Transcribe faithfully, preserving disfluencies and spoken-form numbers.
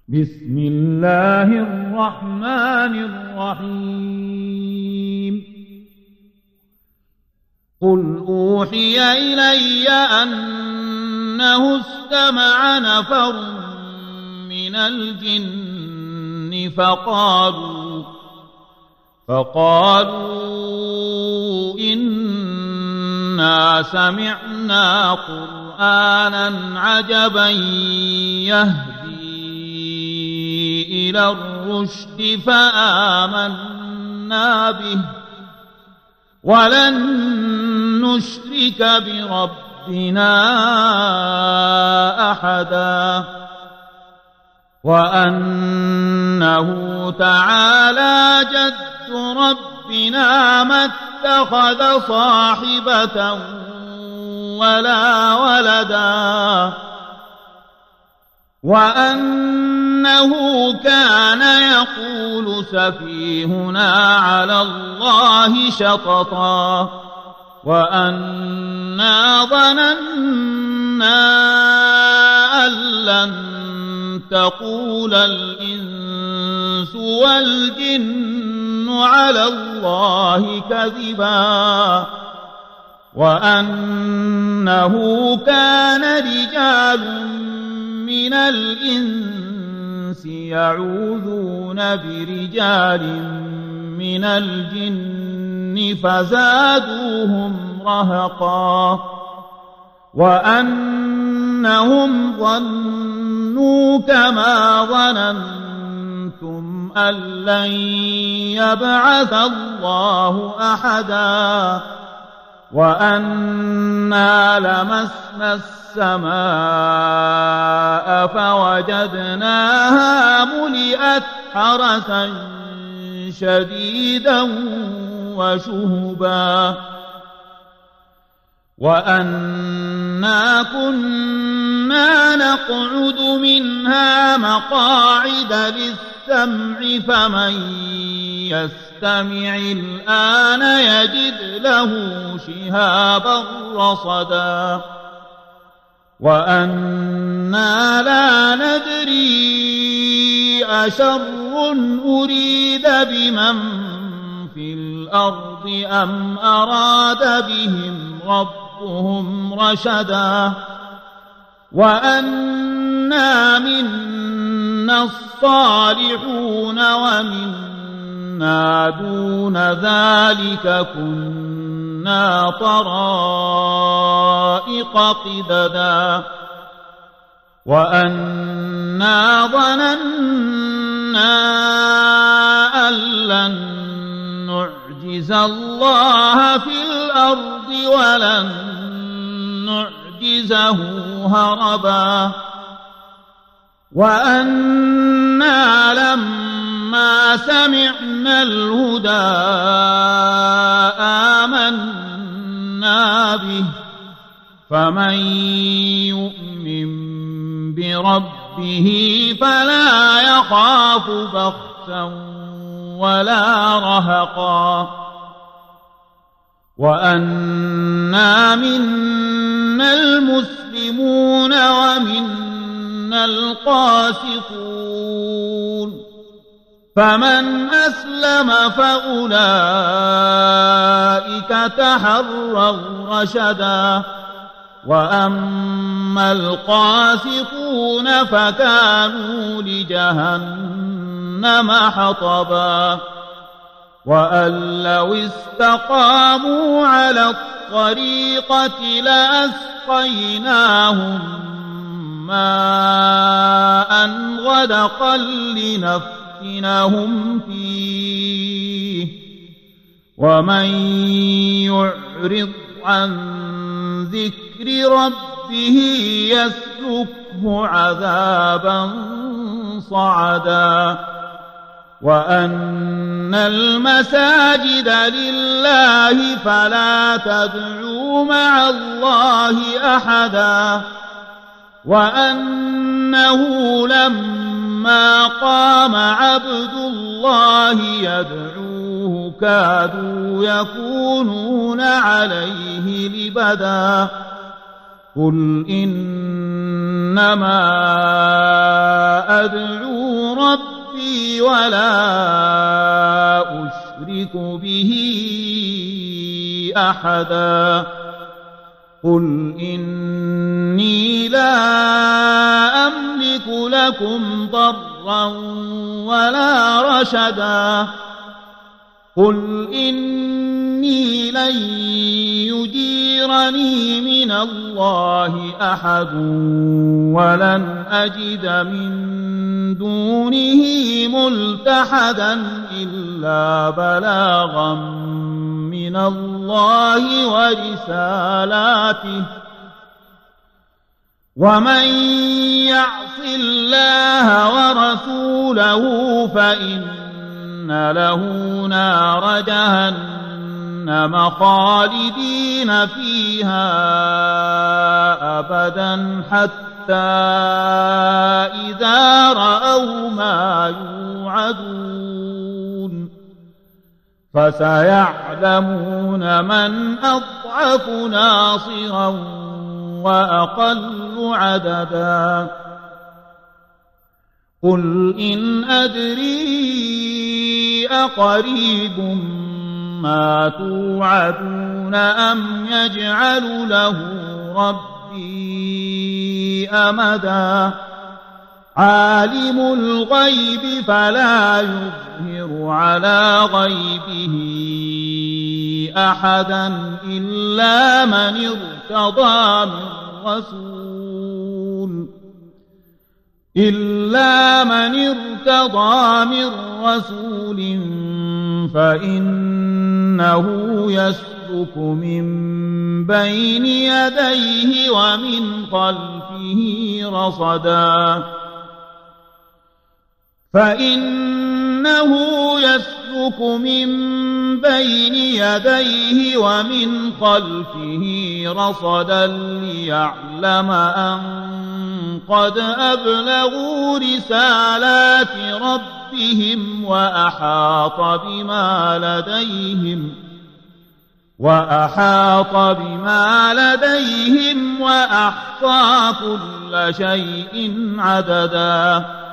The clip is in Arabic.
بسم الله الرحمن الرحيم قل أوحي إلي أنه استمع نفر من الجن فقالوا فقالوا إنا سمعنا قرآنا عجبا يهدي إلى الرشد فآمنا به ولن نشرك بربنا أحدا وأنه تعالى جد ربنا ما اتخذ صاحبة ولا ولدا وأنه كان يقول سفيهنا على الله شططا وأنا ظننا أن لن تقول الإنس والجن على الله كذبا وأنه كان رجال من الإنس يعوذون برجال من الجن فزادوهم رهقا وأنهم ظنوا كما ظننتم أن لن يبعث الله أحدا وأنا لمسنا السماء فوجدناها ملئت حرسا شديدا وشهبا وأنا كنا نقعد منها مقاعد للسمع فمن يستمع الآن يجد له شهابا رصدا وأنا لا ندري أشر أريد بمن في الأرض أم أراد بهم ربهم رشدا وأنا منا الصالحون ومنا دون ذلك كنا طرائق قددا وأنا ظننا أن لن نعجز الله في الأرض ولن نعجزه هربا وأنا لما سمعنا الهدى آمنا به فمن يؤمن بربه فلا يخاف بخسا ولا رهقا وأنا منا المسلمون ومنا القاسطون فمن أسلم فأولئك تحروا رشدا وأما القاسطون فكانوا لجهنم حطبا وأن لو استقاموا على الطريقة لأسقيناهم ماء غدقا لنفتنهم فيه ومن يعرض عن ذكر ربه يسلكه عذابا صعدا وأن المساجد لله فلا تدعوا مع الله أحدا وأنه لما قام عبد الله يدعوه كادوا يكونون عليه لبدا قل إنما أدعو ربي ولا أشرك به أحدا قل إني لا أملك لكم ضرا ولا رشدا قل إني لن يجيرني من الله أحد ولن أجد من دونه ملتحدا إلا بلاغا من الله ورسالاته ومن يعص الله ورسوله فإن له نار جهنم خالدين فيها أبدا حتى إذا رأوا ما يوعدون فسيعلمون من أضعف ناصرا وأقل عددا قل إن أدري أقريب ما توعدون أم يجعل له ربي أمدا عالم الغيب فلا يظهر على غيبه أحدا إلا من ارتضى من رسول إلا من ارتضى من رسول فإنه يسلك من بين يديه ومن خلفه رصدا فإنه يسلك من بين يديه ومن خلفه رصدا ليعلم أن قد أبلغوا رسالات ربهم وأحاط بما لديهم وأحاط بما لديهم وأحصى كل شيء عددا